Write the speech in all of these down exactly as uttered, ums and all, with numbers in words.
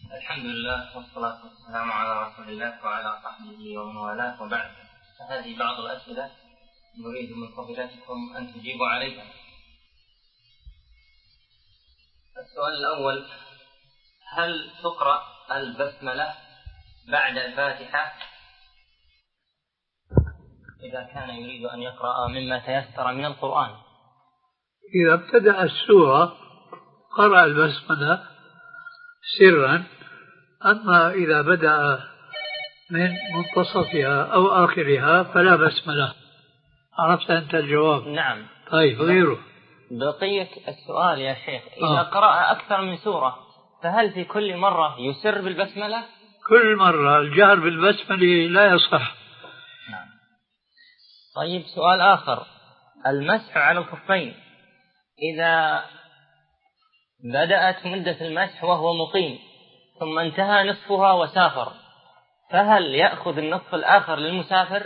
الحمد لله والصلاة والسلام على رسول الله وعلى صحبه ومن والاه، وبعد، فهذه بعض الأسئلة نريد من فضيلتكم أن تجيبوا عليها. السؤال الأول: هل تقرأ البسملة بعد الفاتحة إذا كان يريد أن يقرأ مما تيسر من القرآن؟ إذا ابتدأ السورة قرأ البسملة سرا، أما إذا بدأ من منتصفها أو آخرها فلا بسملة. عرفت أنت الجواب؟ نعم. طيب، غيره. بقية السؤال يا شيخ: إذا آه. قرأ أكثر من سورة فهل في كل مرة يسر بالبسملة؟ كل مرة الجهر بالبسملة لا يصح. نعم. طيب، سؤال آخر: المسح على الخفين إذا بدأت مدة المسح وهو مقيم ثم انتهى نصفها وسافر، فهل يأخذ النصف الآخر للمسافر؟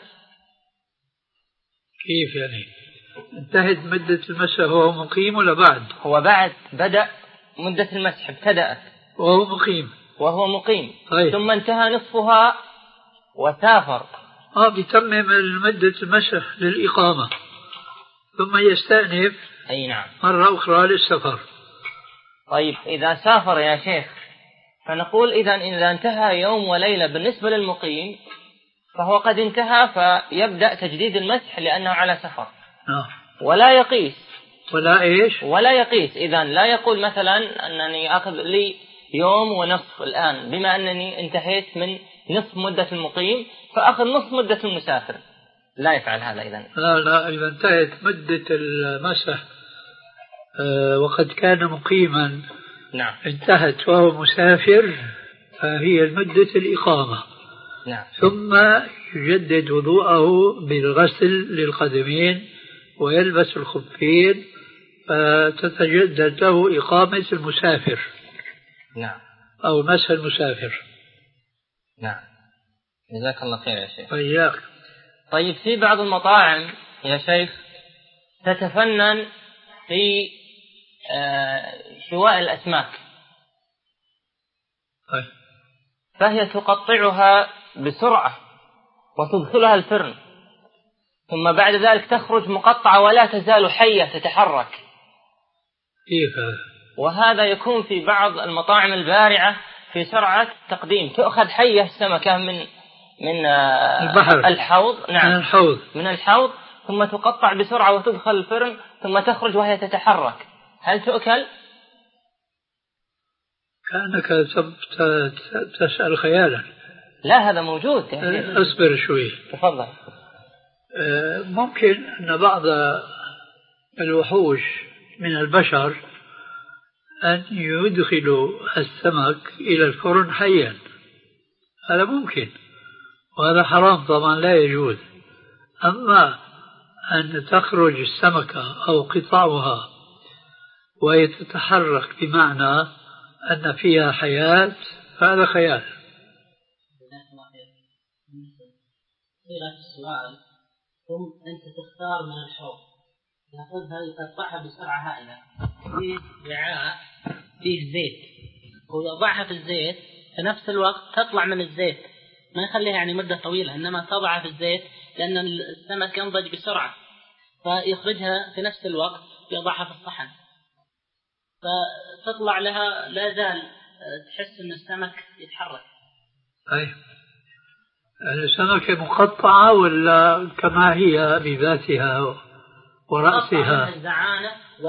كيف يعني؟ انتهت مدة المسح وهو مقيم ولا بعد؟ هو بعد بدأ مدة المسح، ابتدأت وهو مقيم وهو مقيم طيب. ثم انتهى نصفها وسافر. آه بيتمم مدة المسح للإقامة ثم يستأنف أي نعم مرة أخرى للسفر. طيب، إذا سافر يا شيخ فنقول إذا إذا انتهى يوم وليلة بالنسبة للمقيم فهو قد انتهى، فيبدأ تجديد المسح لأنه على سفر. آه. ولا يقيس ولا إيش ولا يقيس إذن لا يقول مثلا أنني أخذ لي يوم ونصف الآن بما أنني انتهيت من نصف مدة المقيم فأخذ نصف مدة المسافر. لا يفعل هذا إذن. لا لا إذا انتهت مدة المسح أه وقد كان مقيما نعم انتهت وهو مسافر فهي مدة الإقامة. نعم. ثم يجدد وضوءه بالغسل للقدمين ويلبس الخفين فتتجدد له إقامة المسافر. نعم. أو مسح المسافر. نعم. جزاك الله خير يا شيخ. وإياك. طيب، في بعض المطاعم يا شيخ تتفنن في شواء الأسماك. طيب. فهي تقطعها بسرعة وتدخلها الفرن ثم بعد ذلك تخرج مقطعة ولا تزال حية تتحرك. كيف هذا؟ وهذا يكون في بعض المطاعم البارعة في سرعة تقديم، تأخذ حية السمكة من من البحر الحوض. نعم. من الحوض من الحوض ثم تقطع بسرعة وتدخل الفرن ثم تخرج وهي تتحرك. هل تؤكل؟ كأنك تسأل خيالا. لا، هذا موجود. أصبر شوي. تفضل. ممكن أن بعض الوحوش من البشر أن يدخلوا السمك إلى الفرن حيا، هذا ممكن، وهذا حرام طبعا لا يجوز. أما أن تخرج السمكة أو قطعها وهي تتحرك بمعنى أن فيها حياة فهذا خيال. السؤال: ثم أنت تختار من الحوض، نأخذها يقطعها بسرعة هائلة، فيه وعاء فيه زيت ويضعها في الزيت في نفس الوقت تطلع من الزيت، ما يخليها يعني مدة طويلة، إنما تضعها في الزيت لأن السمك ينضج بسرعة، فيخرجها في نفس الوقت يضعها في الصحن، فتطلع لها لا زال تحس أن السمك يتحرك. أي السمكة مقطعة ولا كما هي بذاتها ورأسها؟ الزعانة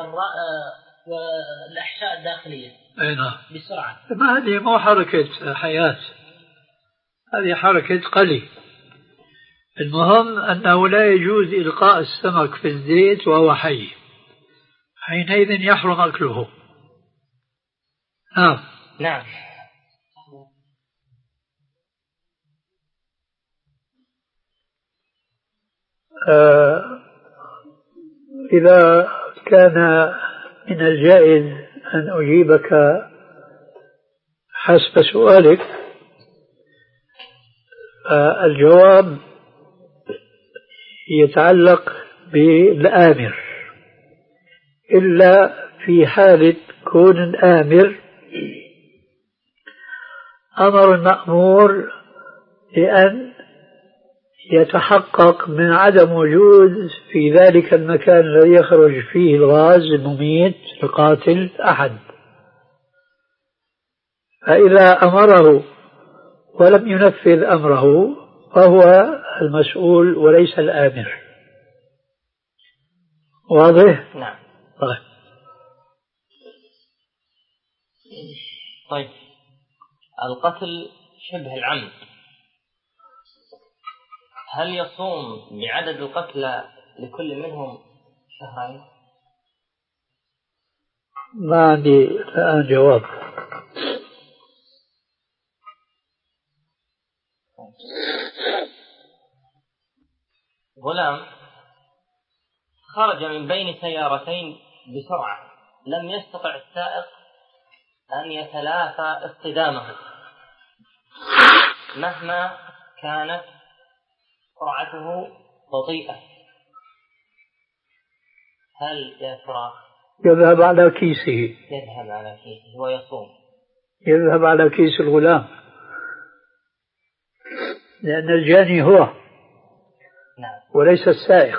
والأحشاء الداخلية. أي نعم. بسرعة. ما هذه مو حركة حياة، هذه حركة قلي. المهم أنه لا يجوز إلقاء السمك في الزيت وهو حي، حينئذ يحرم أكله. نعم. نعم. آه إذا كان من الجائز أن أجيبك حسب سؤالك، آه الجواب يتعلق بالآمر، إلا في حالة كون الآمر أمر المأمور بأن يتحقق من عدم وجود في ذلك المكان الذي يخرج فيه الغاز المميت القاتل أحد، فإذا أمره ولم ينفذ أمره فهو المسؤول وليس الآمر. واضح؟ نعم. طيب. طيب القتل شبه العمد هل يصوم بعدد القتلى لكل منهم شهرين؟ ما عندي الآن جواب. غلام خرج من بين سيارتين بسرعة لم يستطع السائق أن يتلافى اصطدامه مهما كانت سرعته بطيئة، هل يا ترى يذهب على كيسه؟ يذهب على كيسه ويصوم. يذهب على كيس الغلام لأن الجاني هو نعم. وليس السائق.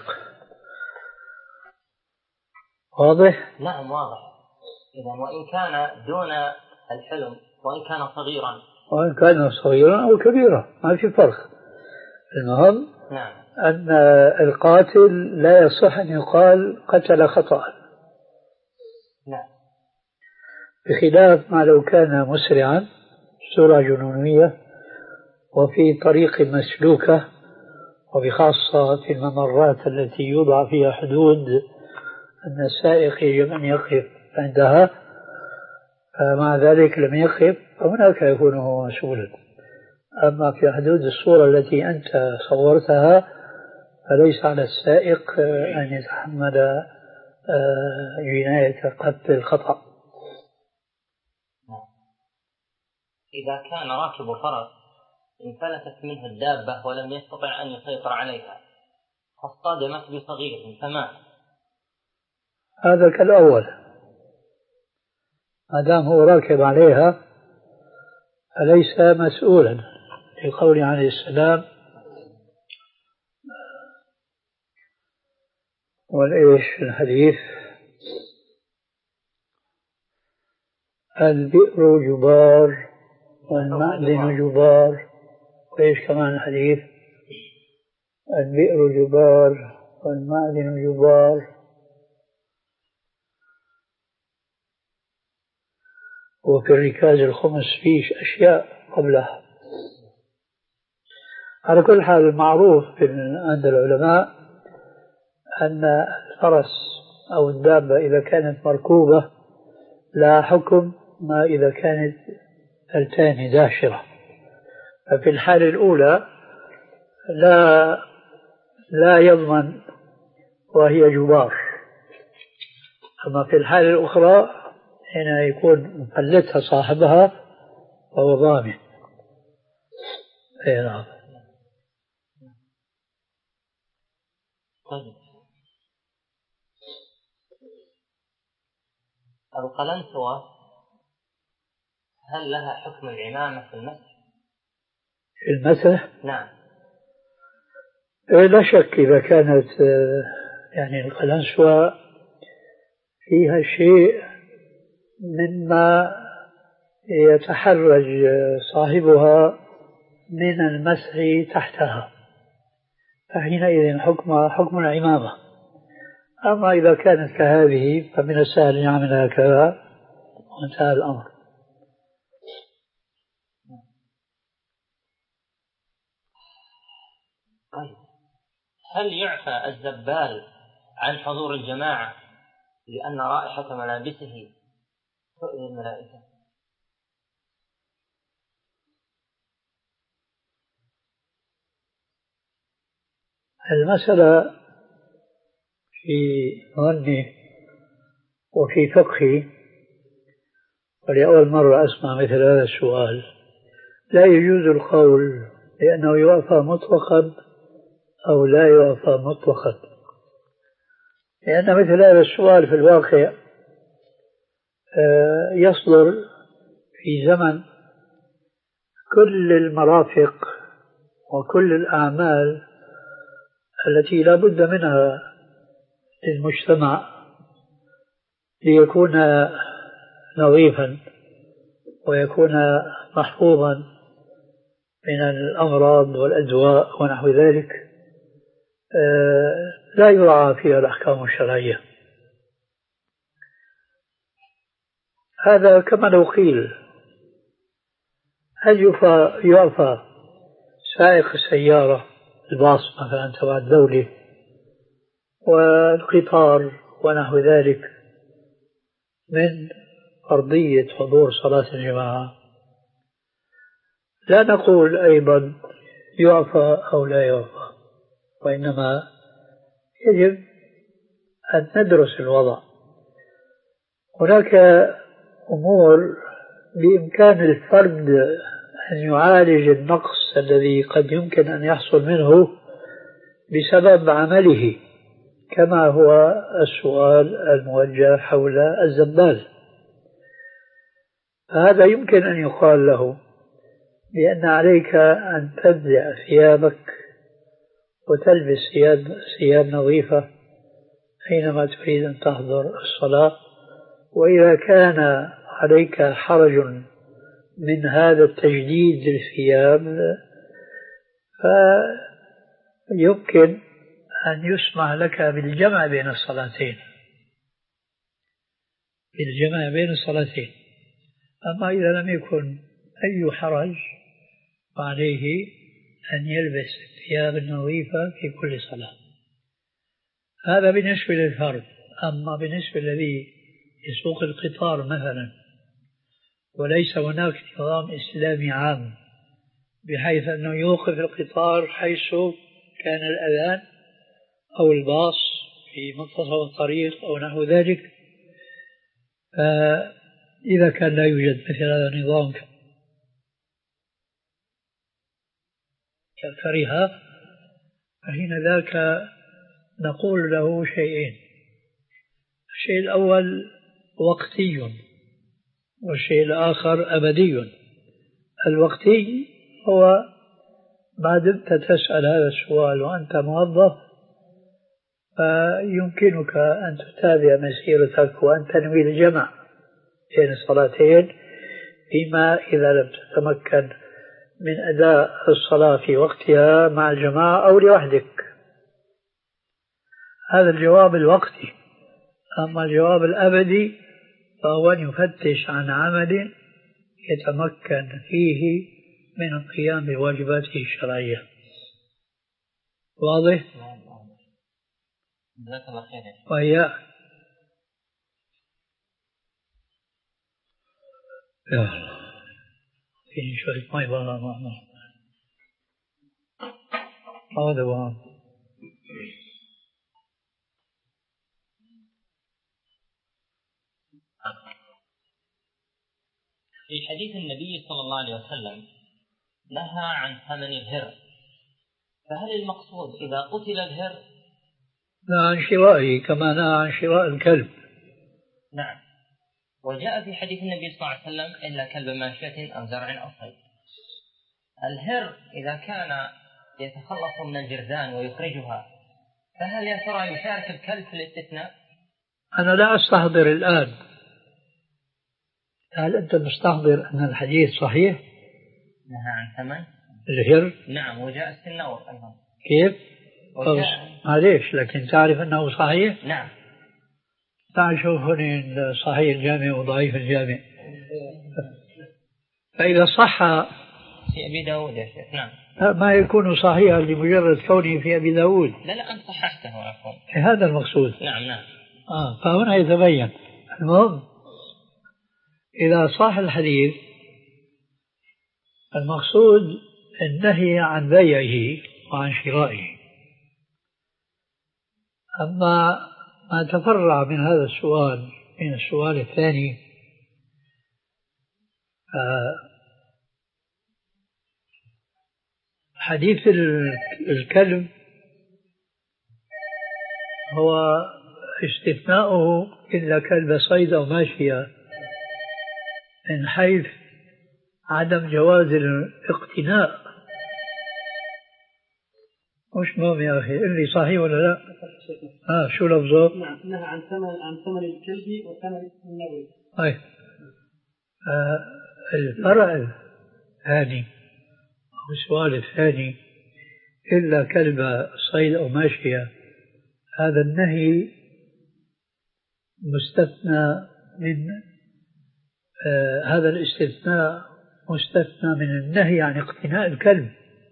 واضح؟ نعم واضح. إذا وإن كان دون الحلم وإن كان صغيرا وإن كان صغيرا أو كبيرا ما في فرق. المهم نعم. أن القاتل لا يصح أن يقال قتل خطأ. نعم. بخلاف ما لو كان مسرعا سرعة جنونية وفي طريق مسلوكة وبخاصة في الممرات التي يوضع فيها حدود أن السائق يجب أن يقف عندها، فمع ذلك لم يقف فهناك يكون هو مسؤولا. أما في حدود الصورة التي أنت صورتها فليس على السائق أن يتحمل جناية قتل الخطأ. إذا كان راكب فرس انفلتت منه الدابة ولم يستطع أن يسيطر عليها فاصطدمت بصغير فمات، هذا كالأول ما دام هو راكب عليها فليس مسؤولا، لقول عليه السلام والإيش في الحديث البئر جبار والمأذن جبار، وإيش كمان الحديث البئر جبار والمأذن جبار، وفي الركاز الخمس فيه أشياء قبلها. على كل حال المعروف عند العلماء أن الفرس أو الدابة إذا كانت مركوبة لا حكم ما إذا كانت التان داشرة، ففي الحالة الأولى لا لا يضمن وهي جبار، أما في الحالة الأخرى هنا يكون مفلتها صاحبها فهو ضامن. أي نعم. طيب القلنسوة هل لها حكم العمامة في المسح؟ في المسح؟ نعم. لا شك إذا كانت يعني القلنسوة فيها شيء مما يتحرج صاحبها من المسح تحتها فحينئذ حكمها حكم العمامة. أما إذا كانت كهذه فمن السهل أن يعملها كذا وانتهى الأمر. طيب هل يعفى الزبال عن حضور الجماعة لأن رائحة ملابسه تؤذي الملائكة؟ المسألة في ظني وفي فقهي ولأول مرة أسمع مثل هذا السؤال لا يجوز القول لأنه يعفى مطلقا أو لا يعفى مطلقا، لأن مثل هذا السؤال في الواقع يصدر في زمن كل المرافق وكل الأعمال التي لا بد منها للمجتمع ليكون نظيفا ويكون محفوظا من الأمراض والأدواء ونحو ذلك لا يراعى فيها الأحكام الشرعية. هذا كما لو قيل هل يعفى سائق السيارة الباص مثلا تبع الدولة والقطار ونحو ذلك من فرضية حضور صلاة الجماعة؟ لا نقول أيضا يعفى أو لا يعفى، وإنما يجب أن ندرس الوضع. هناك أمور بإمكان الفرد أن يعالج النقص الذي قد يمكن أن يحصل منه بسبب عمله، كما هو السؤال الموجه حول الزبال. هذا يمكن أن يقال له بأن عليك أن تبدأ ثيابك وتلبس ثياب ثياب نظيفة حينما تريد أن تحضر الصلاة، وإذا كان عليك حرج من هذا التجديد للثياب فيمكن أن يسمح لك بالجمع بين الصلاتين بالجمع بين الصلاتين. أما إذا لم يكن أي حرج فعليه أن يلبس الثياب النظيفة في كل صلاة. هذا بالنسبة للفرد. أما بالنسبة للذي يسوق القطار مثلا وليس هناك نظام إسلامي عام بحيث أنه يوقف القطار حيث كان الأذان أو الباص في منتصف الطريق أو نحو ذلك، فإذا كان لا يوجد مثل هذا النظام كالكريهة فحين ذاك نقول له شيئين: الشيء الأول وقتي والشيء الآخر أبدي. الوقتي هو ما دمت تسأل هذا السؤال وأنت موظف فيمكنك أن تتابع مسيرتك وأن تنوي الجمع بين الصلاتين، فيما إذا لم تتمكن من أداء الصلاة في وقتها مع الجماعة أو لوحدك. هذا الجواب الوقتي. أما الجواب الأبدي فهو أن يفتش عن عمل يتمكن فيه من القيام بواجباته الشرعية. واضح؟ جزاك الله خير. وإياك. يا الله فيه شوية ماء بلا ماء هذا وهم. في حديث النبي صلى الله عليه وسلم نهى عن ثمن الهر، فهل المقصود إذا قتل الهر؟ نهى عن شرائه كما نهى عن شراء الكلب. نعم. وجاء في حديث النبي صلى الله عليه وسلم إلا كلب ماشية أو زرع أو صيد. الهر إذا كان يتخلص من الجرذان ويخرجها فهل يا ترى يشارك الكلب في الاستثناء؟ أنا لا أستحضر الآن. هل أنت مستحضر أن الحديث صحيح؟ نهى عن ثمن الهر. نعم. وجاء السنور أيضا. كيف؟ وجاء... معليش، لكن تعرف أنه صحيح؟ نعم. تعال شوف هنا صحيح الجامع وضعيف الجامع. فإذا صح في أبي داود يا شيخ. نعم. ما يكون صحيحا لمجرد كونه في أبي داود. لا لا أنت صححته عفوا. هذا المقصود. نعم نعم. آه فهنا يتبين. المهم إذا صح الحديث المقصود النهي عن بيعه وعن شرائه. أما ما تفرع من هذا السؤال من السؤال الثاني حديث الكلب هو استثناؤه إلا كلب صيد أو ماشية من حيث عدم جواز الاقتناء. مش مهم يا أخي، اللي صحيح ولا لا؟ آه شو لفظه؟ نعم، نهى عن ثمن عن ثمن الكلب وثمن النوي. طيب آه الفرع الثاني أو السؤال الثاني، إلا كلب صيد أو ماشية، هذا النهي مستثنى من آه هذا الاستثناء مستثنى من النهي عن اقتناء الكلب.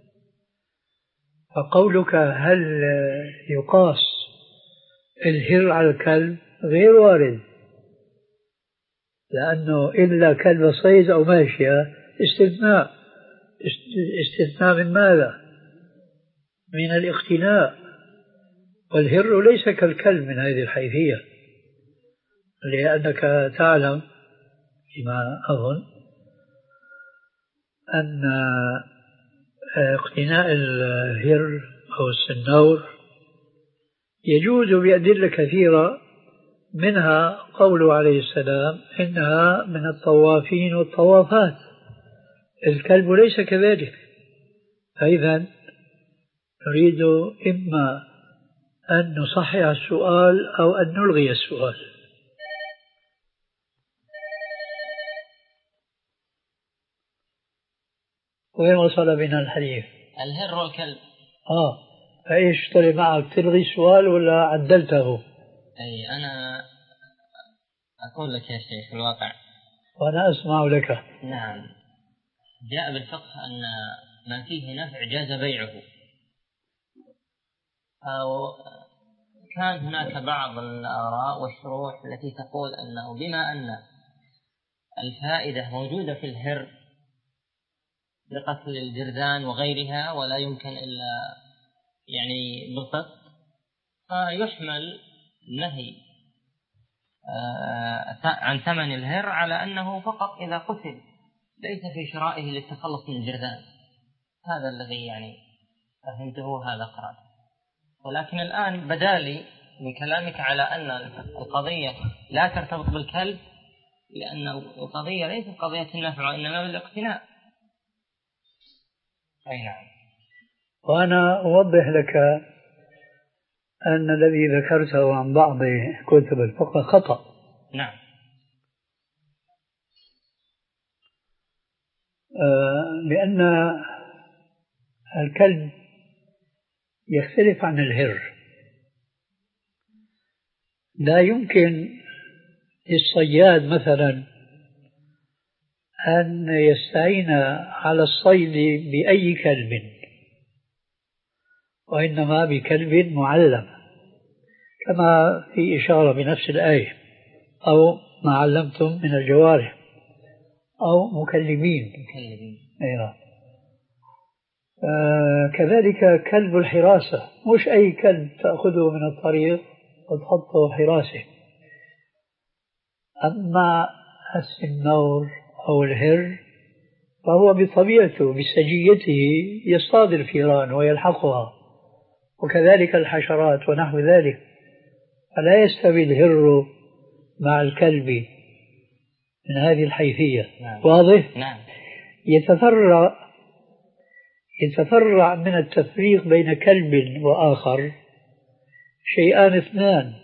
فقولك هل يقاس الهر على الكلب غير وارد، لأنه إلا كلب صيد أو ماشية استثناء. استثناء من ماذا؟ من الاقتناء، والهر ليس كالكلب من هذه الحيثية، لأنك تعلم فيما أظن أن اقتناء الهر أو السنور يجوز بأدلة كثيرة، منها قوله عليه السلام إنها من الطوافين والطوافات. الكلب ليس كذلك. فإذا نريد إما أن نصحح السؤال أو أن نلغي السؤال. وين وصل بنا الحديث؟ الهر والكلب. آه فإيش طلع معك، تلغي السؤال ولا عدلته؟ أي أنا أقول لك يا شيخ الواقع وأنا أسمع لك. نعم، جاء بالفقه أن ما فيه نفع جاز بيعه، أو كان هناك بعض الآراء والشروح التي تقول أنه بما أن الفائدة موجودة في الهر لقتل الجرذان وغيرها ولا يمكن إلا يعني بالقسط، فيحمل النهي عن ثمن الهر على أنه فقط إذا قتل، ليس في شرائه للتخلص من الجرذان. هذا الذي يعني فهمته، هذا قرأت. ولكن الآن بدالي من كلامك على أن القضية لا ترتبط بالكلب، لأن القضية ليست قضية النفع وإنما بالاقتناء. أي نعم. وأنا أوضح لك أن الذي ذكرته عن بعض كتب الفقه خطأ. نعم. آه لأن الكلب يختلف عن الهر. لا يمكن للصياد مثلا أن يستعين على الصيد بأي كلب، وإنما بكلب معلم، كما في إشارة بنفس الآية، أو ما علمتم من الجوارح، أو مكلبين. أيوة. آه كذلك كلب الحراسة، مش أي كلب تأخذه من الطريق وتحطه حراسة. أما السنور أو الهر فهو بطبيعته بسجيته يصطاد الفيران ويلحقها، وكذلك الحشرات ونحو ذلك، فلا يستوي الهر مع الكلب من هذه الحيثية. نعم. واضح؟ نعم. يتفرع يتفرع من التفريق بين كلب وآخر شيئان اثنان،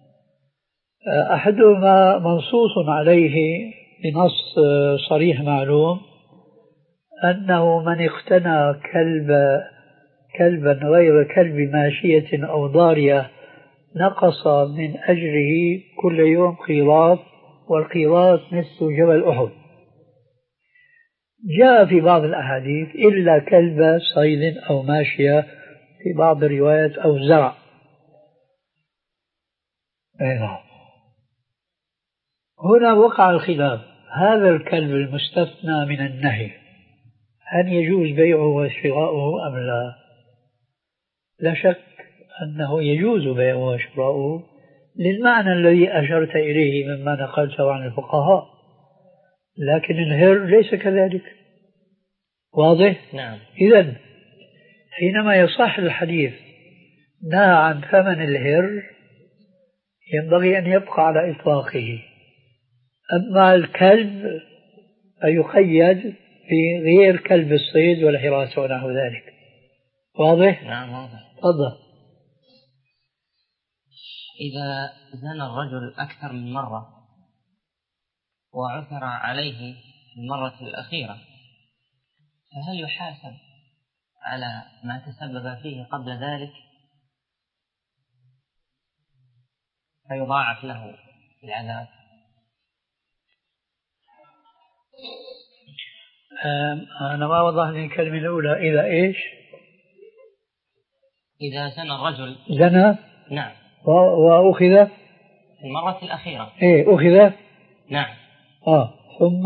أحدهما منصوص عليه بنص صريح معلوم، أنه من اقتنى كلب كلبا غير كلب ماشية أو ضارية نقص من أجره كل يوم قيراط، والقيراط نصف جبل أحد. جاء في بعض الأحاديث إلا كلب صيد أو ماشية، في بعض الروايات أو زرع. هنا وقع الخلاف، هذا الكلب المستثنى من النهي هل يجوز بيعه وشراؤه أم لا؟ لا شك أنه يجوز بيعه وشراؤه للمعنى الذي أشرت إليه مما نقلته عن الفقهاء، لكن الهر ليس كذلك. واضح؟ نعم. إذن حينما يصح الحديث نهى عن ثمن الهر ينبغي أن يبقى على إطلاقه. أما الكلب فيقيد في غير كلب الصيد والحراسة ونحو ذلك. واضح؟ نعم واضح. تفضل. إذا زنى الرجل أكثر من مرة وعثر عليه في المرة الأخيرة فهل يحاسب على ما تسبب فيه قبل ذلك فيضاعف له العذاب؟ أنا ما وضحني الكلمة الأولى. إذا إيش؟ إذا زنى الرجل زنى نعم وأخذ في المرة الأخيرة إيه أخذ نعم آه ثم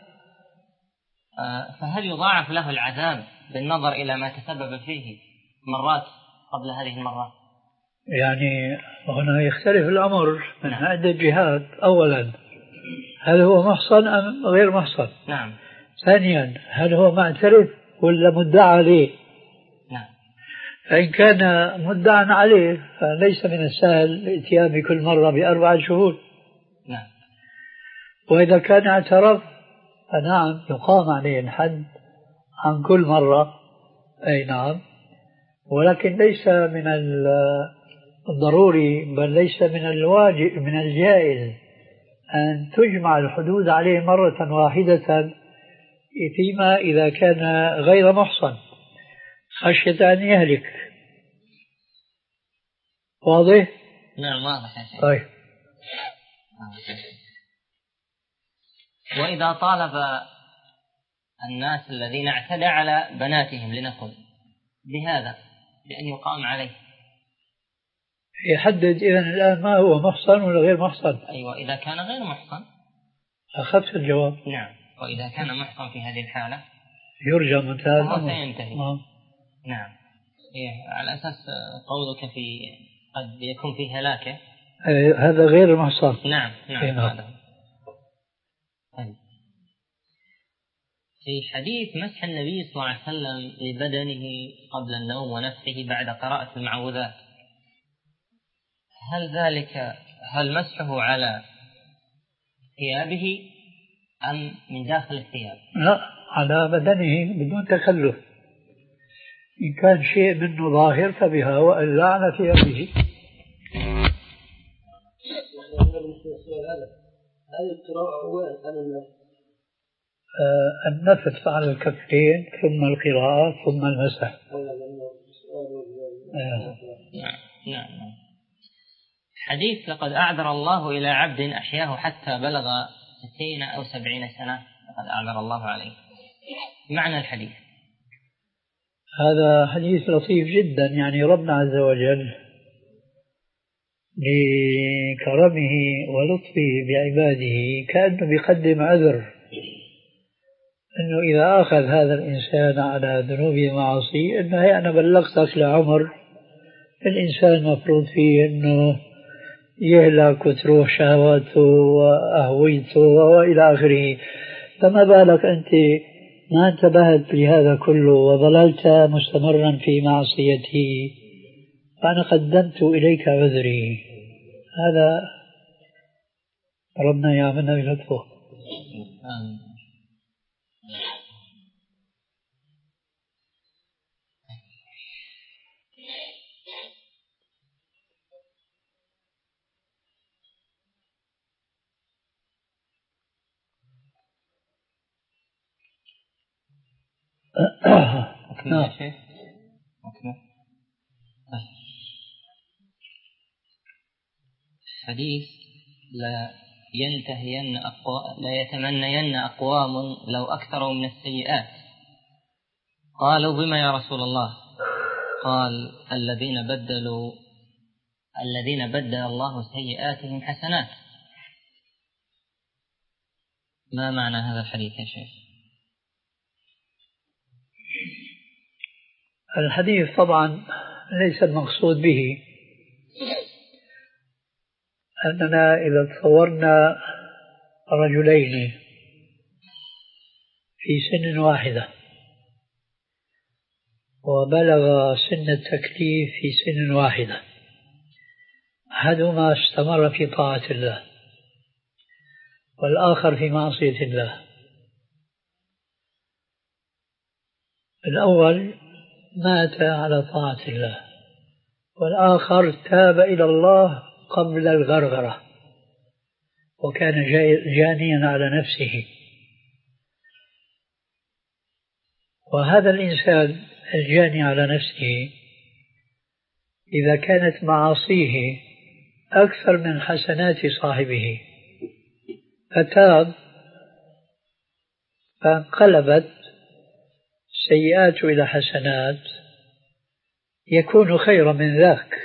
آه فهل يضاعف له العذاب بالنظر إلى ما تسبب فيه مرات قبل هذه المرة؟ يعني هنا يختلف الأمر من نعم. عدة جهات. أولا هل هو محصن أم غير محصن؟ نعم. ثانيا هل هو معترف ولا مدعى عليه؟ نعم. فإن كان مدعى عليه فليس من السهل الاتيان بكل مرة بأربعة شهود. نعم. وإذا كان اعترف فنعم يقام عليه الحد عن كل مرة. أي نعم. ولكن ليس من الضروري بل ليس من الواجب من الجائز أن تجمع الحدود عليه مرة واحدة فيما إذا كان غير محصن خشية أن يهلك. واضح؟ نعم واضح يا شيخ. طيب. وإذا طالب الناس الذين اعتدى على بناتهم لنقل بهذا بأن يقام عليه يحدد إذن الآن ما هو محصن ولا غير محصن. أيوة إذا كان غير محصن أخذت الجواب. نعم. وإذا كان محصن في هذه الحالة يرجى منتهى الأمر سينتهي. آه. نعم. إيه على أساس قولك في قد يكون فيه هلاكه إيه هذا غير محصن. نعم نعم. نعم. هذا طيب. في حديث مسح النبي صلى الله عليه وسلم لبدنه قبل النوم ونفسه بعد قراءة المعوذات هل ذلك هل مسحه على ثيابه أم من داخل الثياب؟ لا على بدنه بدون تكلف. إن كان شيء منه ظاهر فبها وإلا على ثيابه. هذه القراءة هو آه النفث على الكفين ثم القراءة ثم المسح. آه. نعم نعم. حديث لقد أعذر الله إلى عبد أحياه حتى بلغ ستين أو سبعين سنة لقد أعذر الله عليه. معنى الحديث هذا حديث لطيف جدا. يعني ربنا عز وجل لكرمه ولطفه بعباده كأنه بيقدم عذر أنه إذا أخذ هذا الإنسان على ذنوب معاصي أنه أنا بلغتك لعمر الإنسان مفروض فيه أنه يهلك وتروح شهواته وأهويته وإلى آخره. فما بالك أنت ما انتبهت لهذا كله وظللت مستمرا في معصيته فأنا قدمت إليك عذري. هذا ربنا يعملنا بلطفه. أكمل يا شيخ. أكمل. حديث لا ينتهين أقوام لا يتمنين أقوام لو أكثروا من السيئات. قالوا بما يا رسول الله؟ قال الذين بدلوا الذين بدل الله سيئاتهم حسنات. ما معنى هذا الحديث يا شيخ؟ الحديث طبعا ليس المقصود به أننا إذا تصورنا رجلين في سن واحدة وبلغ سن التكليف في سن واحدة أحدهما استمر في طاعة الله والآخر في معصية الله الأول مات على طاعة الله، والآخر تاب إلى الله قبل الغرغرة وكان جانيا على نفسه. وهذا الإنسان الجاني على نفسه إذا كانت معاصيه أكثر من حسنات صاحبه فتاب فانقلبت سيئات إلى حسنات يكون خيرا من ذاك.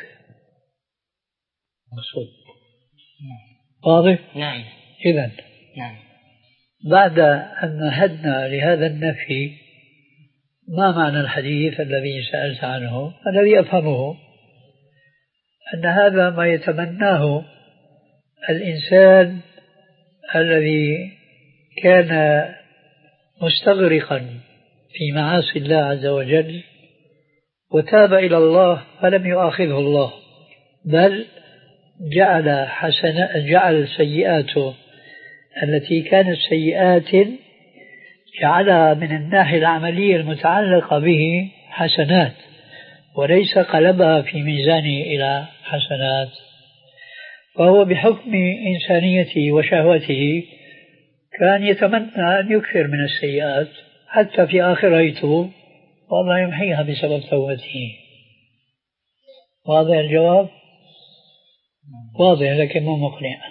مقصود واضح؟ نعم. إذن نعم. بعد أن مهدنا لهذا النفي، ما معنى الحديث الذي سألت عنه؟ الذي أفهمه أن هذا ما يتمناه الإنسان الذي كان مستغرقا في معاصي الله عز وجل وتاب إلى الله فلم يؤاخذه الله، بل جعل حسن جعل سيئاته التي كانت سيئات جعلها من الناحية العملية المتعلقة به حسنات، وليس قلبها في ميزانه إلى حسنات. فهو بحكم إنسانيته وشهوته كان يتمنى أن يكثر من السيئات حتى في آخرته والله يمحيها بسبب توبته. واضح الجواب؟ واضح لكن مو مقنع.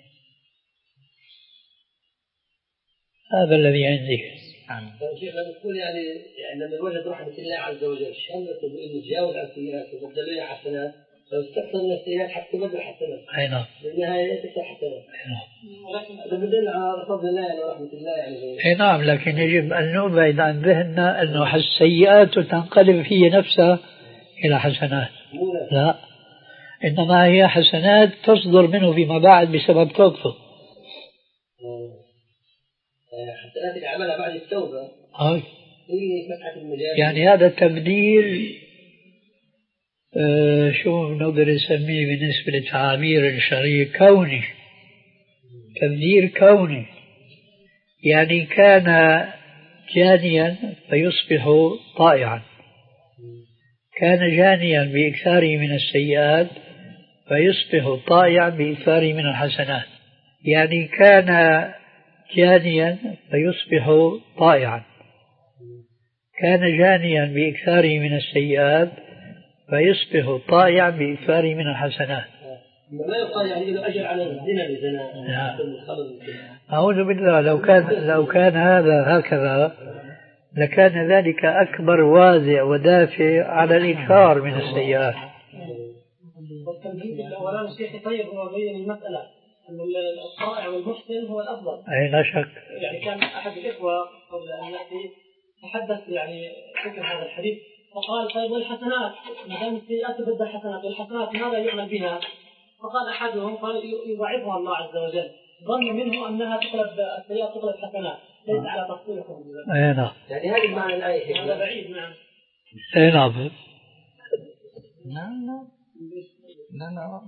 هذا الذي عندي. شيخ لما تقول يعني يعني لما الوجد رحمة الله عز وجل شملته بأنه تجاوز عن السيئات وبدل لها حسنات، لو استكثر من السيئات حتى بدل حسنات. أي نعم. بالنهاية تكثر حسنات. أي نعم. ولكن هذا بدل على فضل الله يعني ورحمة الله يعني. أي نعم، لكن يجب أن نبعد عن ذهننا أنه السيئات تنقلب هي نفسها إلى حسنات. لا، إنما هي حسنات تصدر منه فيما بعد بسبب توبته. حسنات عملها بعد التوبة. أي. هي فتحة المجال. يعني هذا تبديل آه شو نقدر نسميه بالنسبة للتعابير الشرعية؟ كوني. تبديل كوني، يعني كان جانيا فيصبح طائعا، كان جانيا بإكثاره من السيئات فيصبح طائعا بإكثاره من الحسنات، يعني كان جانيا فيصبح طائعا، كان جانيا بإكثاره من السيئات فيصبح طائعا بإكثاره من الحسنات. ما يقال يعني له أجر على الزنا بزنا. أعوذ بالله، لو كان لو كان هذا هكذا لكان ذلك أكبر وازع ودافع على الإكثار من السيئات. والتمهيد الأولاني الشيخ طيب هو بين المسألة أن الطائع والمحسن هو الأفضل. أي لا شك. يعني كان أحد الإخوة قبل أن يأتي تحدث يعني فكر هذا الحديث فقال طيب والحسنات ما دام السيئات تبدل حسنات والحسنات ماذا يعمل بها؟ فقال أحدهم قال يضاعفها الله عز وجل، ظن منه أنها تقلب السيئات تقلب حسنات، ليس على تفصيلكم. أي نعم. يعني هذه المعنى الآية. هذا بعيد. نعم. أي نعم. نعم نعم. لا لا.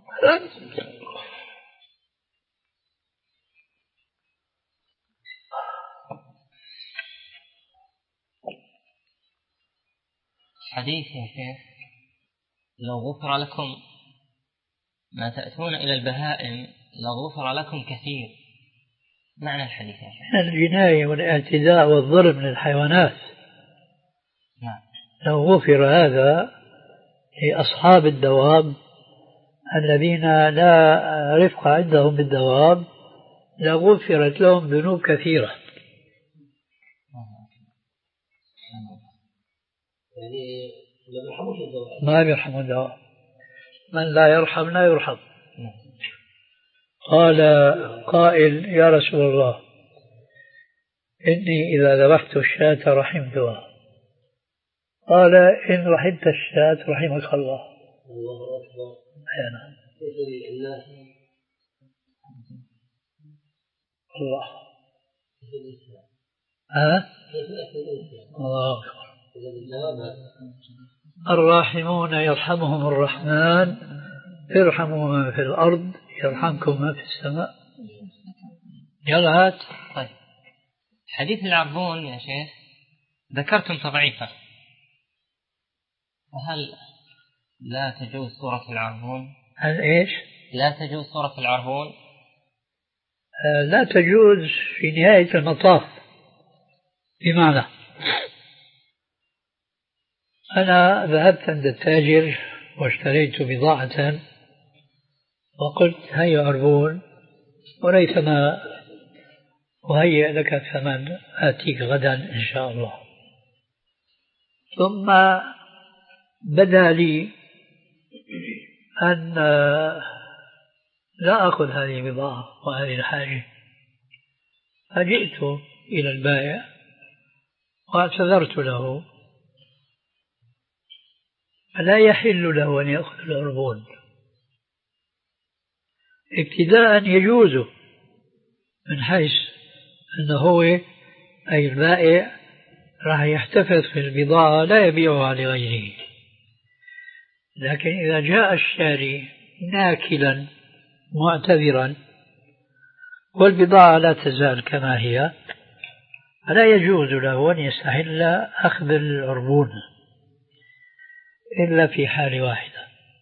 حديث يا شيخ لو غفر لكم ما تأتون إلى البهائم لغفر لكم كثير، معنى الحديث يا شيخ الجناية والاعتداء والظلم للحيوانات. نعم. لو غفر هذا لأصحاب الدواب الذين لا رفق عندهم بالدواب لغفرت لهم ذنوب كثيرة. يعني ما بيرحموش الدواب. ما بيرحموا الدواب، من لا يرحم لا يرحم. قال قائل يا رسول الله إني إذا ذبحت الشاة رحمتها، قال إن رحمت الشاة رحمك الله. الله أكبر. أنا الناس الله ها الله أكبر. الراحمون يرحمهم الرحمن ارحموا من في الأرض يرحمكم من في السماء. يلا هات. طيب حديث العربون يا شيخ ذكرتم تضعيفه هل لا تجوز صورة العربون؟ هل إيش؟ لا تجوز صورة العربون؟ آه لا تجوز في نهاية المطاف. بمعنى أنا ذهبت عند التاجر واشتريت بضاعة وقلت هيا عربون وريثما وهيئ لك الثمن آتيك غدا إن شاء الله. ثم بدا لي أن لا أخذ هذه البضاعة وهذه الحاجة، فجئت إلى البائع واعتذرت له، فلا يحل له أن يأخذ العربون. ابتداء يجوز من حيث أنه هو أي البائع راح يحتفظ في البضاعة لا يبيعها لغيره، لكن إذا جاء الشاري ناكلا معتذرا والبضاعة لا تزال كما هي فلا يجوز له أن يستحل أخذ العربون إلا في حال واحدة،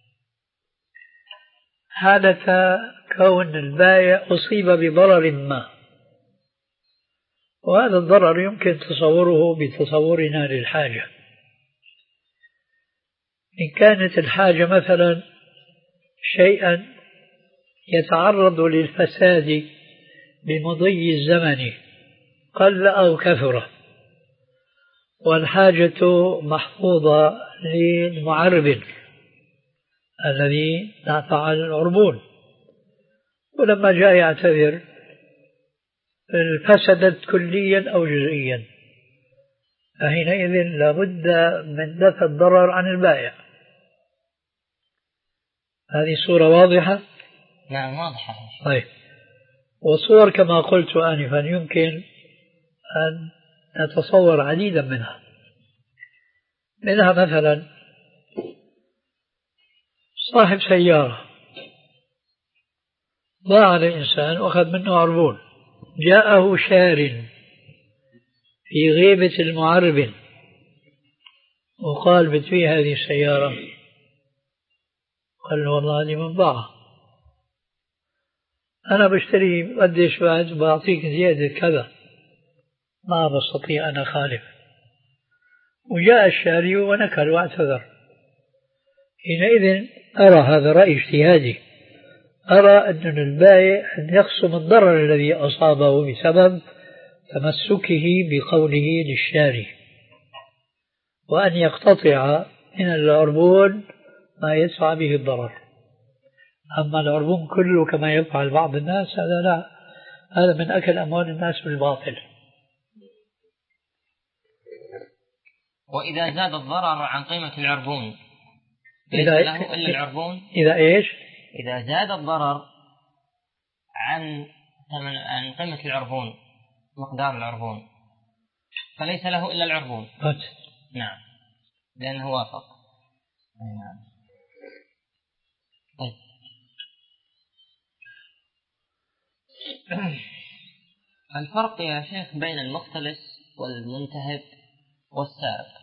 حالة كون البائع أصيب بضرر ما، وهذا الضرر يمكن تصوره بتصورنا للحاجة. إن كانت الحاجة مثلا شيئا يتعرض للفساد بمضي الزمن قل أو كثر، والحاجة محفوظة للمعرب الذي دفع العربون، ولما جاء يعتذر فسدت كليا أو جزئيا، فحينئذ لابد من دفع الضرر عن البائع. هذه صورة واضحة؟ نعم واضحة. طيب، وصور كما قلت آنفا يمكن أن نتصور عديدا منها. منها مثلا صاحب سيارة باع لإنسان وأخذ منه عربون، جاءه شار في غيبة المعرب وقال بتبيع هذه السيارة، قال له والله هذه منباعة، أنا بشتري قديش بعد بعطيك زيادة كذا، ما بستطيع أن أخالف. وجاء الشاري ونكل واعتذر، حينئذ أرى هذا رأي اجتهادي، أرى أن البائع أن يخصم الضرر الذي أصابه بسبب تمسكه بقوله للشاري، وأن يقتطع من العربون ما يدفع به الضرر. أما العربون كله كما يفعل بعض الناس هذا لا، هذا من أكل أموال الناس بالباطل. وإذا زاد الضرر عن قيمة العربون ليس له إلا العربون. إذا إيش؟ إذا زاد الضرر عن عن قيمة العربون، مقدار العربون، فليس له إلا العربون. بس. نعم، لأنه وافق. نعم. طيب. الفرق يا شيخ بين المختلس والمنتهب والسارق.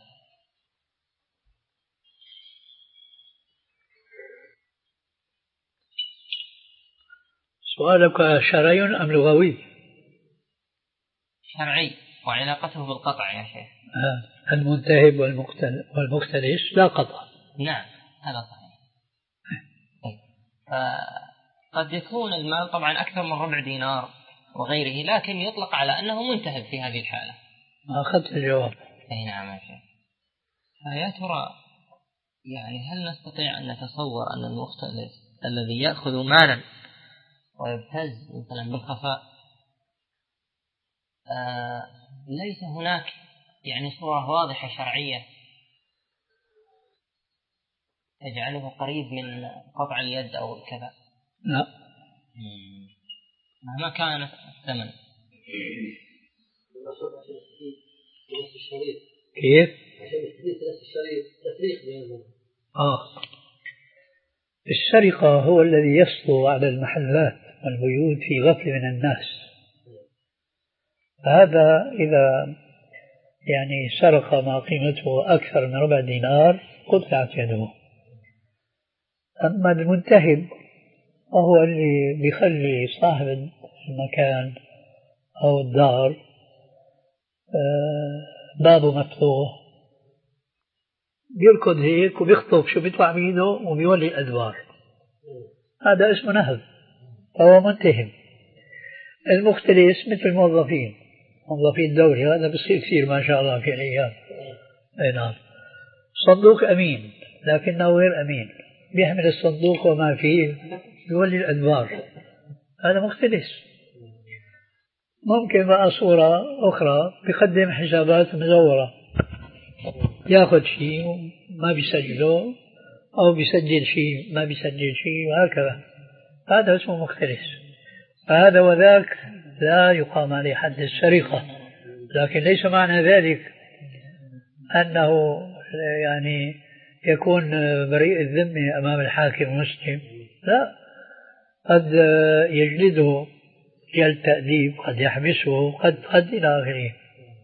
سؤالك شرعي أم لغوي؟ شرعي، وعلاقته بالقطع يا شيخ. آه. المنتهب والمختلس لا قطع. نعم هذا صحيح. قد يكون المال طبعا أكثر من ربع دينار وغيره، لكن يطلق على أنه منتهب في هذه الحالة. ما أخذت الجواب. أي نعم يا شيخ. يا ترى يعني هل نستطيع أن نتصور أن المختلس الذي يأخذ مالا ويبتز مثلا بالخفاء آه ليس هناك يعني صورة واضحة شرعية يجعله قريب من قطع اليد أو كذا؟ لا، مهما كان الثمن. كيف؟ آه. السرقة هو الذي يسطو على المحلات والبيوت في غفل من الناس، هذا إذا يعني سرق ما قيمته أكثر من ربع دينار قطعت يده. أما المنتهب وهو اللي بيخلي صاحب المكان أو الدار بابه مفتوح بيركض هيك وبيخطف شو بيطلع بيده وبيولي الأدوار، هذا اسمه نهب، فهو منتهب. المختلس مثل الموظفين، موظفين الدولة، هذا بصير كثير ما شاء الله في الأيام. أي نعم. صندوق أمين لكنه غير أمين، بيحمل الصندوق وما فيه بيولي الأدوار، هذا مختلس. ممكن بقى صورة أخرى بيقدم حسابات مزورة، يأخذ شيء ما بيسجله أو بيسجل شيء ما بيسجل شيء وهكذا، هذا اسمه مختلس. فهذا وذاك لا يقام عليه حد السرقة، لكن ليس معنى ذلك أنه يعني يكون بريء الذمة أمام الحاكم المسلم، لا، قد يجلده جلد تأديب، قد يحبسه، قد قد إلى آخره.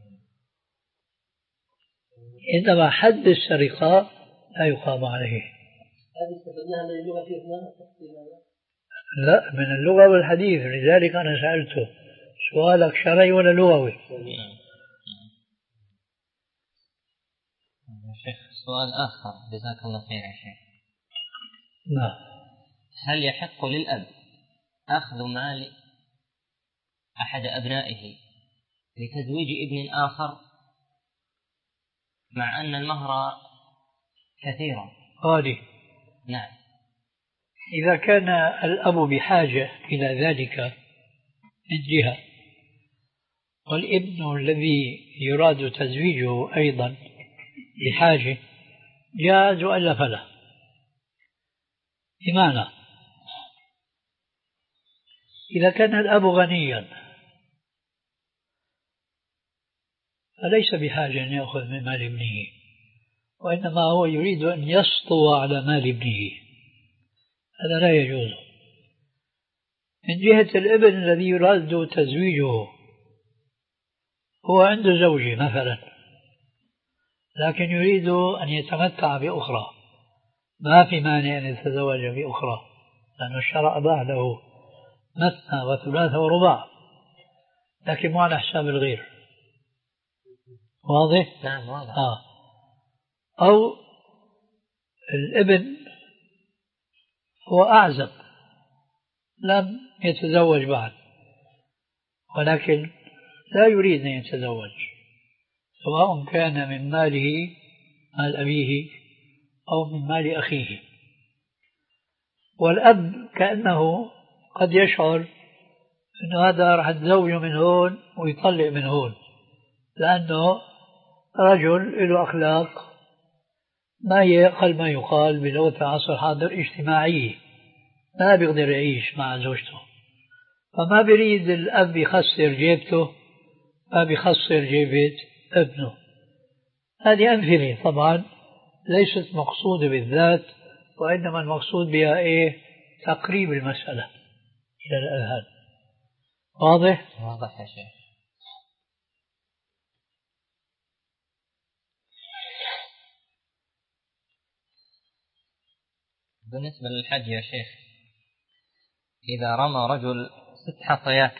إنما حد السرقة لا يقام عليه. هذه استفدناها من اللغة في هنا؟ لا، من اللغة والحديث، لذلك أنا سألته سؤالك شرعي ولا لغوي؟ شيخ سؤال آخر، جزاك الله خير يا شيخ. نعم. هل يحق للأب أخذ مال أحد أبنائه لتزويج ابن آخر مع أن المهر كثيرا؟ غالي. نعم. إذا كان الأب بحاجة إلى ذلك من جهة، والابن الذي يراد تزويجه أيضا بحاجة، جاز ألا فلا. بمعنى إذا كان الأب غنيا فليس بحاجة أن يأخذ من مال ابنه، وإنما هو يريد أن يسطو على مال ابنه، هذا لا يجوز. من جهة الابن الذي يراد تزويجه، هو عنده زوجة مثلا لكن يريد أن يتمتع بأخرى، ما في مانع أن يتزوج بأخرى، لأن الشرع أباح له مثنى وثلاثة ورباع، لكن مو على حساب الغير. واضح؟ نعم واضح. آه. أو الابن هو أعزب لم يتزوج بعد، ولكن لا يريد أن يتزوج، سواء كان من ماله مال أبيه أو من مال أخيه. والأب كأنه قد يشعر أن هذا راح يتزوج من هون ويطلق من هون، لأنه رجل له أخلاق ما هي أقل ما يقال بلغة العصر الحاضر اجتماعية، ما بيقدر يعيش مع زوجته، فما بيريد الأب يخسر جيبته، ما بيخسر جيبة ابنه. هذه أمثلة طبعا ليست مقصودة بالذات، وإنما المقصود بها إيه؟ تقريب المسألة إلى الأذهان. واضح؟ واضح يا شيخ. بالنسبة للحج يا شيخ، إذا رمى رجل ست حصيات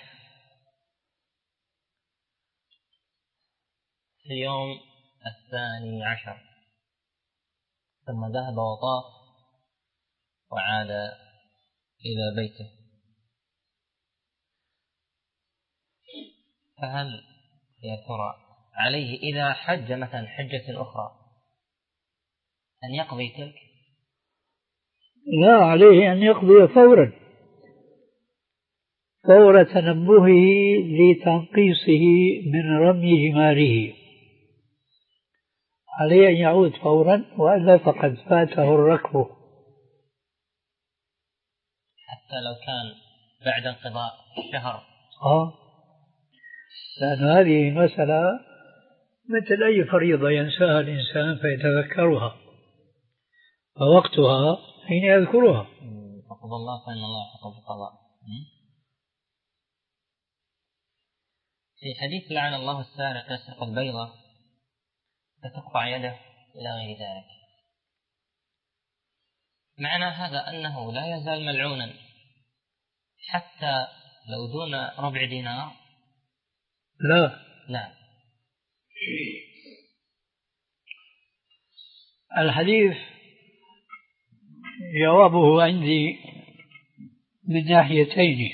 في اليوم الثاني عشر ثم ذهب وطاف وعاد إلى بيته، فهل يا ترى عليه إذا حج مثلا حجة أخرى أن يقضي تلك؟ لا، عليه أن يقضي فورا، فور تنبهه لتنقيصه من رمي جماره، عليه أن يعود فورا، وإلا فقد فاته الركب. حتى لو كان بعد انقضاء الشهر. آه، لأن هذه مسألة مثل أي فريضة ينساها الإنسان فيتذكرها، فوقتها حين يذكرها. فقضى الله فإن الله حق القضاء. في حديث لعن الله السارق يسرق البيضة، فتقطع يده إلى غير ذلك. معنى هذا أنه لا يزال ملعونا حتى لو دون ربع دينار؟ لا لا. الحديث جوابه عندي من ناحيتين.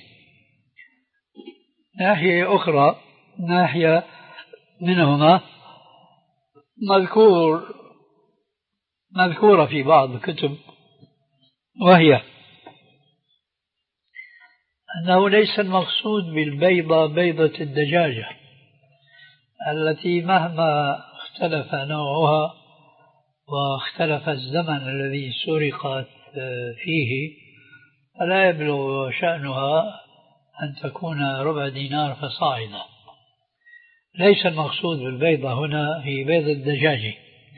ناحية أخرى، ناحية منهما مذكور مذكورة في بعض الكتب، وهي أنه ليس المقصود بالبيضة بيضة الدجاجة التي مهما اختلف نوعها واختلف الزمن الذي سرقت فيه فلا يبلغ شأنها أن تكون ربع دينار فصاعدا. ليس المقصود بالبيضة هنا هي بيض الدجاجة،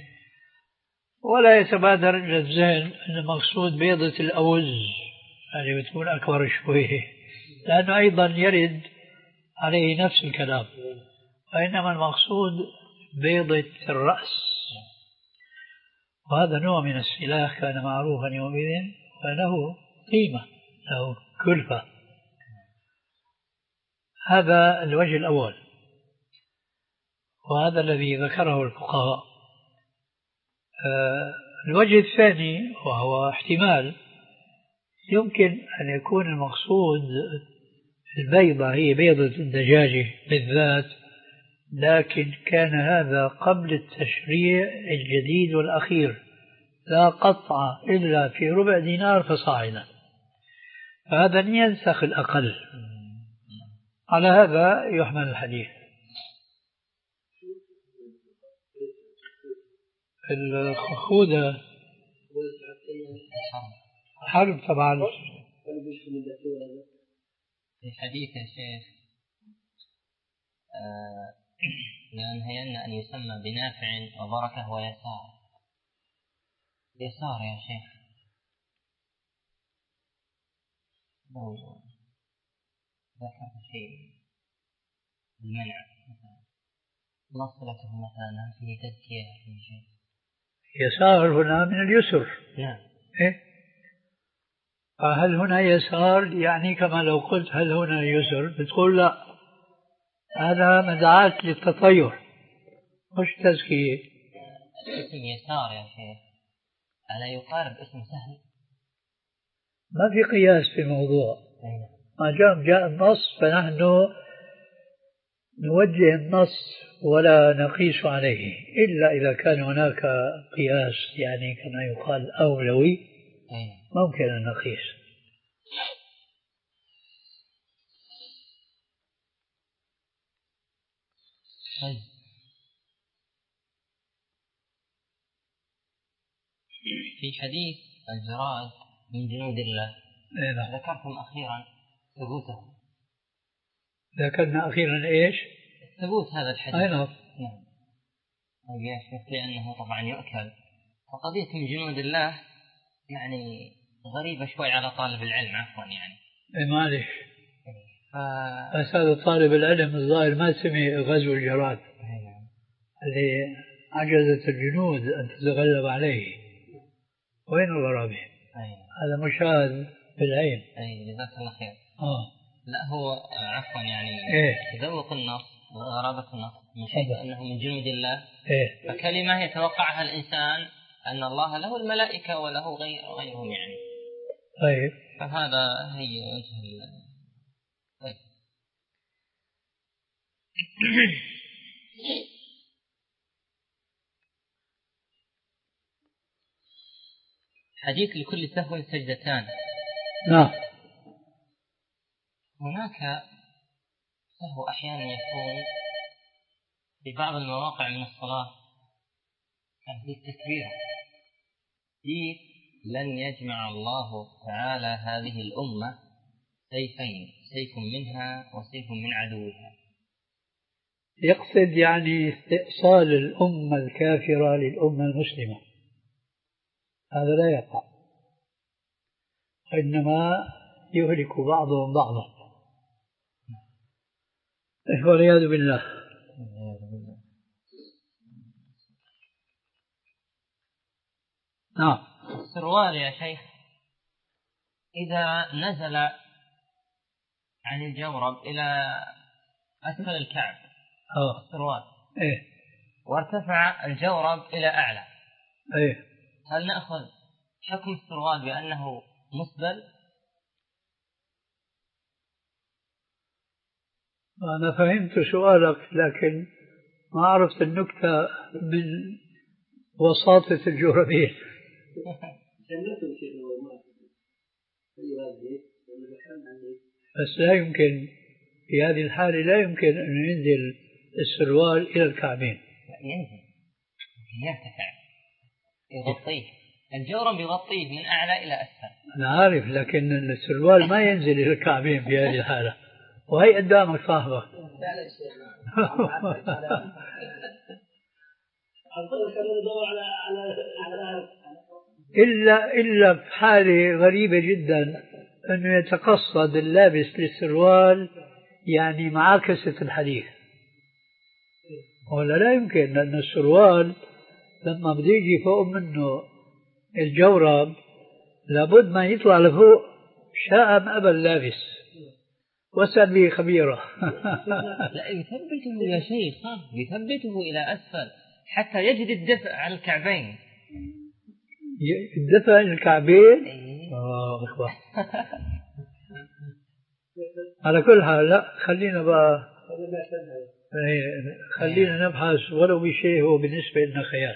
ولا يتبادر إلى الذهن أن المقصود بيضة الأوز يعني بتكون أكبر شوية، لأنه أيضا يرد عليه نفس الكلام، وإنما المقصود بيضة الرأس، وهذا نوع من السلاح كان معروفا يومئذ وله قيمة، له كلفة. هذا الوجه الأول، وهذا الذي ذكره الفقهاء. آه الوجه الثاني وهو احتمال يمكن أن يكون المقصود البيضة هي بيضة الدجاجة بالذات، لكن كان هذا قبل التشريع الجديد والأخير، لا قطع إلا في ربع دينار فصاعدا، فهذا ينسخ الأقل. على هذا يحمل الحديث. الخوذة حرب طبعا. في حديث يا شيخ آه لأنهين أن يسمى بنافع وبركة ويسار. يسار يا شيخ لو ذكر شيء المنع مثلا مصلته مثلا فيه تزكية في شيء. يسار هنا من اليسر. نعم. إيه؟ هل هنا يسار يعني كما لو قلت هل هنا يسر بتقول لا، هذا مدعاة للتطير مش تزكية. اسم يسار يا شيخ ألا يقارب اسم سهل؟ ما في قياس في الموضوع. ما جاء جاء النص فنحن نوجه النص ولا نقيس عليه إلا إذا كان هناك قياس يعني كما يقال أولوي ممكن أن نقيس. في حديث الجراد من جنود الله ذكرتم أخيرا ثبوته. ذكرنا أخيرا إيش؟ ثبوت هذا الحديث. أي نعم. نعم. يا شيخ لأنه طبعا يؤكل، فقضية من جنود الله يعني غريبة شوي على طالب العلم عفوا يعني. إيه معلش. ف... بس هذا طالب العلم الظاهر ما سمي غزو الجراد اللي عجزت الجنود أن تتغلب عليه. وين الغرابة؟ هذا مشاهد بالعين. أي جزاك الله خير. آه. لا هو عفوا يعني إيه؟ تذوق النص غرابة النص من حيث أنه من جنود الله. إيه؟ فكلمة يتوقعها الإنسان أن الله له الملائكة وله غير غيرهم يعني. طيب. فهذا هي وجه. طيب. حديث لكل سهو سجدتان. نعم. هناك سهو أحيانا يكون في بعض المواقع من الصلاة كان في التكبير في لن يجمع الله تعالى هذه الأمة سيفين، سيف منها وسيف من عدوها. يقصد يعني استئصال الأمة الكافرة للأمة المسلمة، هذا لا يقع، وإنما يهلك بعضهم بعضا والعياذ بالله. نعم. السروال يا شيخ إذا نزل عن الجورب إلى أسفل الكعب أوه. السروال إيه. وارتفع الجورب إلى أعلى، إيه. هل نأخذ حكم السروال بأنه مسبل؟ أنا فهمت سؤالك لكن ما عرفت النكتة من وساطة الجوربين. بس لا يمكن في هذه الحالة لا يمكن أن ينزل السروال إلى الكعبين. ينزل يرتفع يغطيه، الجورب يغطيه من أعلى إلى أسفل. أنا عارف لكن السروال ما ينزل إلى الكعبين في هذه الحالة، وهي قدامك صاحبك. إلا إلا في حالة غريبة جدا أنه يتقصد اللابس للسروال يعني معاكسة الحديث، ولا لا يمكن، لأن السروال لما بده يجي فوق منه الجورب لابد ما يطلع لفوق شاء أم أبى اللابس. واسأل به خبيرة. لا يثبته يا شيخ، يثبته إلى أسفل حتى يجد الدفء على الكعبين. الدفء على الكعبين؟ آه أخوة. على كل حال لا، خلينا بقى خلينا نبحث ولو بشيء هو بالنسبة لنا خيال.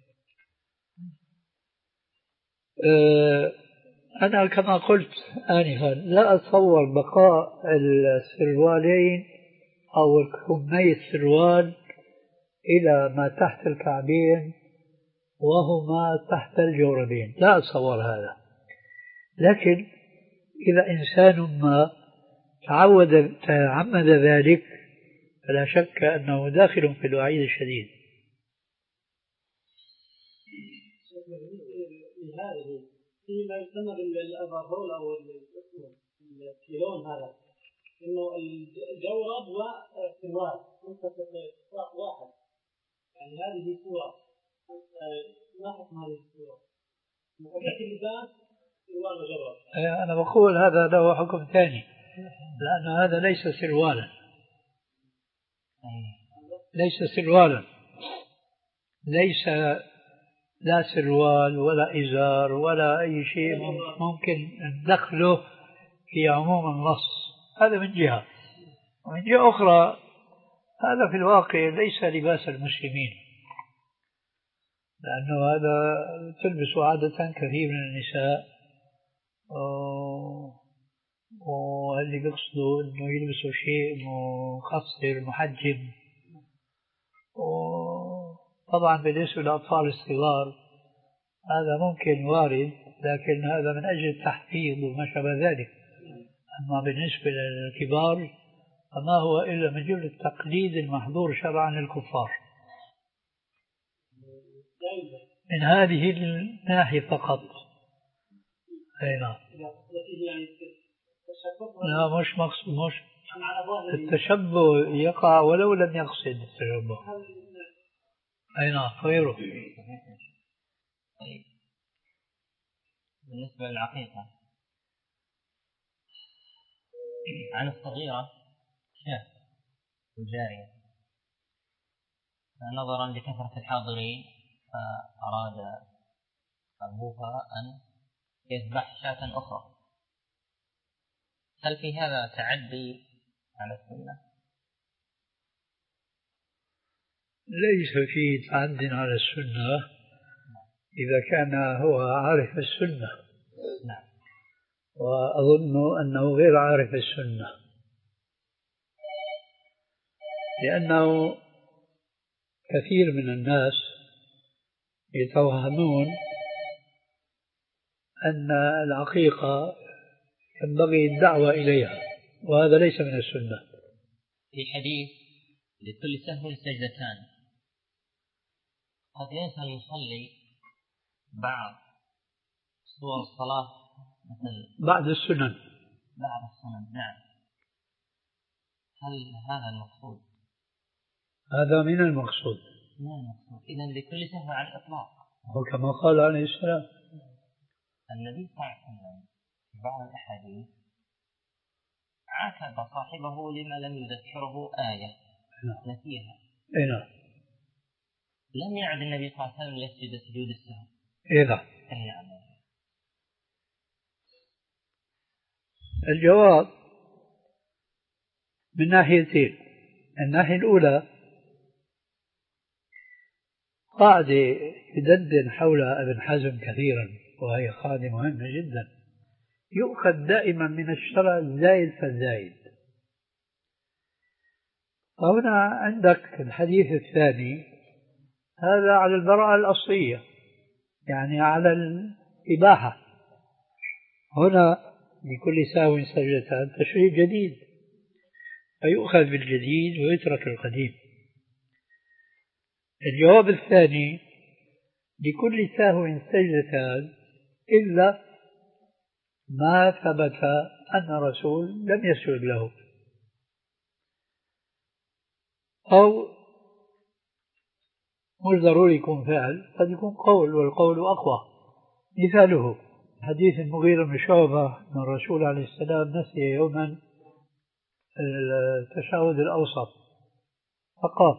أه أنا كما قلت آنفا لا أتصور بقاء السروالين أو كمي السروال إلى ما تحت الكعبين وهما تحت الجوربين، لا أتصور هذا. لكن إذا إنسان ما تعود تعمد ذلك فلا شك أنه داخل في الوعيد الشديد. فيما يسمى بالأفرهول أو الكيلون، هذا إنه الجورب والسروال منتصف ساق واحد، يعني هذه صورة ما حكم هذه الصورة؟ مقابلة اللباس سروال وجورب. أنا بقول هذا له حكم ثاني، لأن هذا ليس سروالا، ليس سروالا، ليس لا سروال ولا إزار ولا أي شيء ممكن ندخله في عموم النص. هذا من جهة، ومن جهة أخرى هذا في الواقع ليس لباس المسلمين، لأنه هذا تلبس عادة كثير من النساء، واللي بيقصدوا أنه يلبسوا شيء مخصر محجم. طبعا بالنسبة للأطفال الصغار هذا ممكن وارد، لكن هذا من أجل التحفيظ وما شابه ذلك. أما بالنسبة للكبار فما هو إلا من جل التقليد المحظور شرعا للكفار من هذه الناحية فقط. أي نعم. لا مش مقصود، مش التشبه يقع ولو لم يقصد التشبه. أي نعم غيره. طيب بالنسبة للعقيقة عن الصغيرة شاة وجارية، نظرا لكثرة الحاضرين فأراد أبوها أن يذبح شاة أخرى، هل في هذا تعدي على السنة؟ ليس فيه تعد على السنة إذا كان هو عارف السنة. نعم. وأظن أنه غير عارف السنة، لأنه كثير من الناس يتوهمون أن العقيقة ينبغي الدعوة إليها، وهذا ليس من السنة. في حديث لكل سهو سجدتان، قد ينسى المصلي بعض صور الصلاة مثل بعد السنن. بعد السنن. نعم. هل هذا المقصود؟ هذا من المقصود. من المقصود. إذن لكل سهو على الإطلاق. وكما قال عليه السلام. النبي صلى الله عليه وسلم في بعض الأحاديث عاتب صاحبه لما لم يذكره آية نسيها. نعم. لم يعد النبي صلى الله عليه وسلم يسجد سجود السهو. إذا نعم. الجواب من ناحيتين. الناحية الأولى قاعدة يدندن حولها ابن حزم كثيرا، وهي قاعدة مهمة جدا. يؤخذ دائما من الشرع الزايد فالزايد. هنا عندك الحديث الثاني هذا على البراءة الأصلية، يعني على الإباحة. هنا لكل ساو سجدتان تشريع جديد، فيؤخذ بالجديد ويترك القديم. الجواب الثاني لكل سهو سجدتان إلا ما ثبت أن الرسول لم يسجد له، أو مش ضروري يكون فعل، قد يكون قول، والقول أقوى. مثاله حديث المغيرة بن شعبة أن الرسول عليه السلام نسي يوما التشهد الأوسط فقام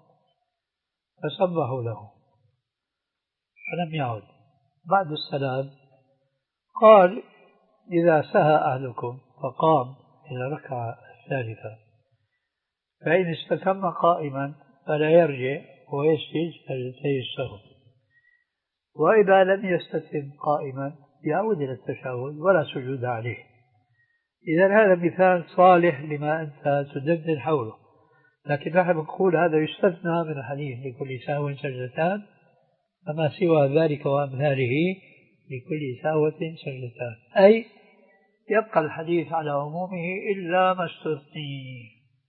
فسبحوا له فلم يعد. بعد السلام قال إذا سهى أهلكم فقام إلى الركعة الثالثة فإن استتم قائما فلا يرجع ويسجد سجدتي السهو، وإذا لم يستتم قائما يعود إلى التشهد ولا سجود عليه. إذا هذا مثال صالح لما أنت تدندن حوله، لكن نحن نقول هذا يستثنى من الحديث لكل سهو سجدتان، فما سوى ذلك وأمثاله لكل سهوة سجدتان، أي يبقى الحديث على عمومه إلا ما استثني.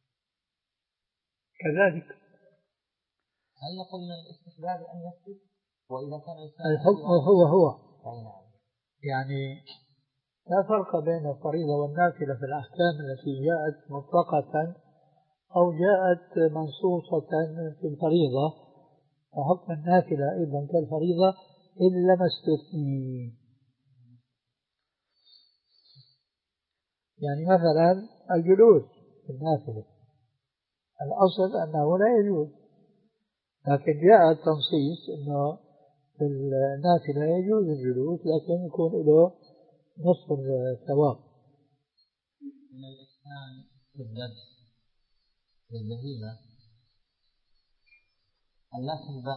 كذلك هل نقول من الاستحباب أن يسجد؟ وإذا كان الحكم هو هو يعني لا فرق بين الفريضة والنافلة في الأحكام التي جاءت مطلقة أو جاءت منصوصة في الفريضة، وحكم النافلة أيضا كالفريضة إلا ما استثني. يعني مثلا الجلوس في النافلة الأصل أنه لا يجوز، لكن جاء التنصيص أنه في النافلة يجوز الجلوس لكن يكون له نصف الثواب. من الإحسان في الذبح للبهيمة أن لا تذبح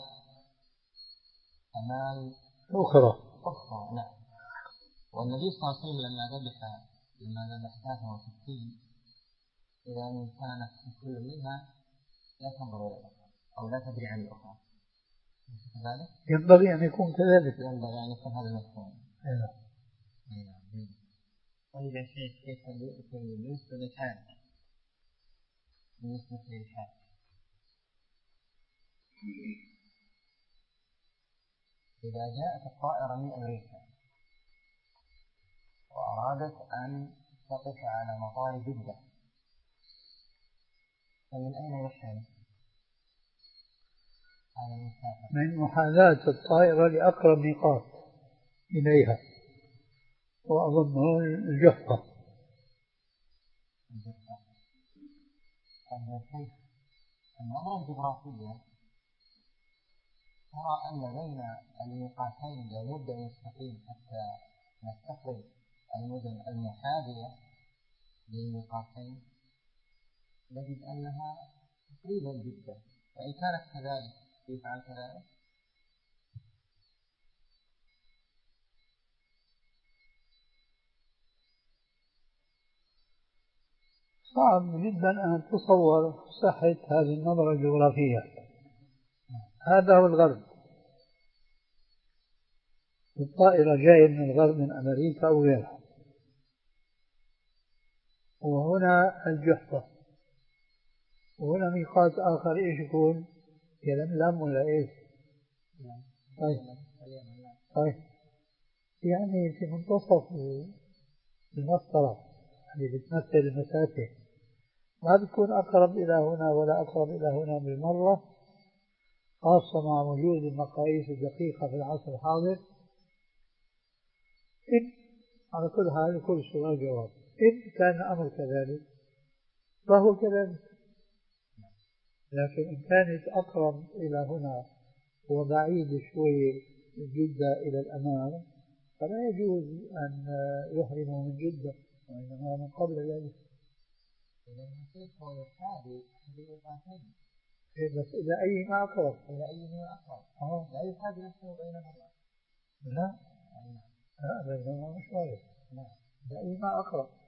أمام أخرى أخرى. نعم. والنبي صلى الله عليه وسلم لما ذبح لما ذبح ثلاثة وستين إذا إن كانت كل منها لا تنظر إلى الأخرى أو لا تدري عن الأخرى، ينبغي أن يكون كذلك. ينبغي أن يكون هذا المفهوم. طيب يا شيخ، كيف بالنسبة للحاج؟ بالنسبة للحاج إذا جاءت الطائرة من أمريكا وأرادت أن تقف على مطار جدة فمن أين يحرم؟ من محاذاة الطائرة لأقرب ميقات إليها، وأظنه الجحفة. الجحفة. كيف النظرة الجغرافية ترى أن بين الميقاتين لابد أن يستقيم حتى نستخرج المدن المحاذية للميقاتين نجد أنها تقريبا جدا، وإن كانت كذلك يفعل كذلك. صعب جدا أن تتصور صحة هذه النظرة الجغرافية. هذا هو الغرب، الطائرة جاية من الغرب من أمريكا أو غيرها، وهنا الجحفة، وهنا ميقات آخر إيش يكون؟ يلملم ولا إيش؟ طيب. طيب يعني في منتصف المسطرة اللي بتمثل المسافة، ما بتكون أقرب إلى هنا ولا أقرب إلى هنا بالمرة، خاصة مع وجود المقاييس الدقيقة في العصر الحاضر. إن على كل حال كل سؤال جواب. إن كان الأمر كذلك فهو كذلك، لكن إن كانت أقرب إلى هنا وبعيد شوي من جدة إلى الأمام فلا يجوز أن يحرموا من جدة، وإنما من قبل ذلك. بس إلى أي ما أقرب، إلى أي ما أقرب، آه. لا يحاج نفسه بينهما. لا لا بينهما مش وارد، إلى أي ما أقرب.